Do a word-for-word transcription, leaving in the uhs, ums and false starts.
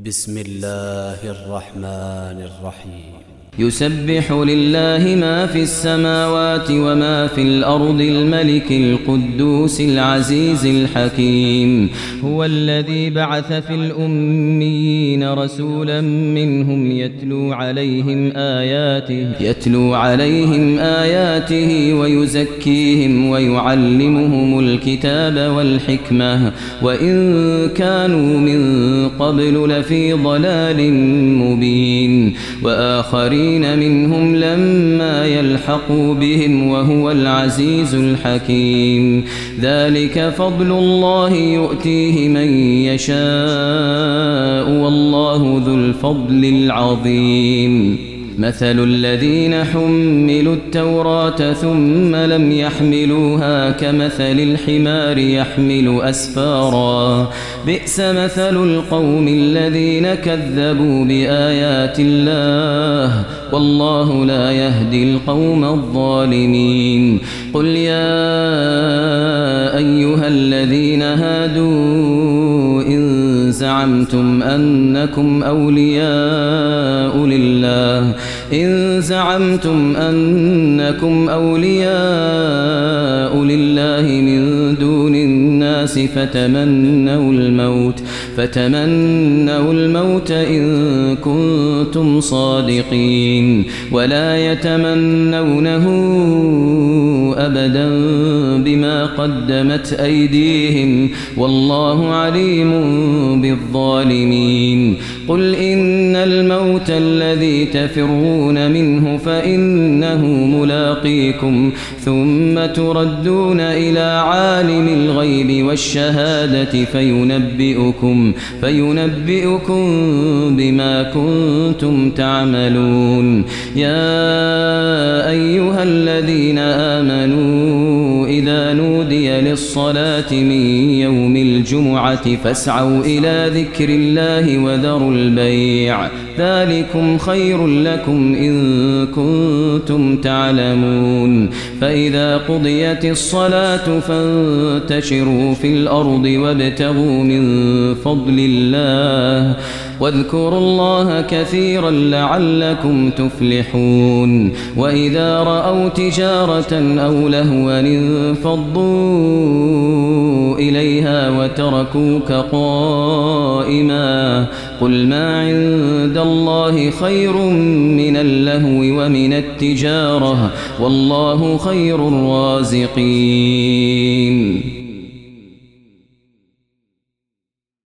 بسم الله الرحمن الرحيم. يسبح لله ما في السماوات وما في الأرض الملك القدوس العزيز الحكيم. هو الذي بعث في الأميين رسولا منهم يتلو عليهم آياته يتلو عليهم آياته ويزكيهم ويعلمهم الكتاب والحكمة وإن كانوا من قبل لفي ضلال مبين. وآخرين منهم لما يلحقوا بهم وهو العزيز الحكيم. ذلك فضل الله يؤتيه من يشاء والله ذو الفضل العظيم. مثل الذين حملوا التوراة ثم لم يحملوها كمثل الحمار يحمل أسفارا بئس مثل القوم الذين كذبوا بآيات الله والله لا يهدي القوم الظالمين. قل يا أيها الذين هادوا إن زعمتم أنكم أولياء لله إن زعمتم أنكم أولياء لله من دون الناس فتمنوا الموت فتمنوا الموت إن كنتم صادقين ولا يتمنونه أبدا بما قدمت أيديهم والله عليم بالظالمين. قل إن الموت الذي تفرون منه فإنه ملاقيكم ثم تردون إلى عالم الغيب والشهادة فينبئكم فينبئكم بما كنتم تعملون. يا أيها الذين آمنوا إذا نودي للصلاة من يوم الجمعة فاسعوا إلى ذكر الله وذروا البيع ذلكم خير لكم إن كنتم تعلمون. فإذا قضيت الصلاة فانتشروا في الأرض وابتغوا من فضل الله واذكروا الله كثيرا لعلكم تفلحون. وإذا رأوا تجارة أو لهوا انفضوا إليها وتركوك قائما قل ما عند الله خير من اللهو ومن التجارة والله خير الرازقين.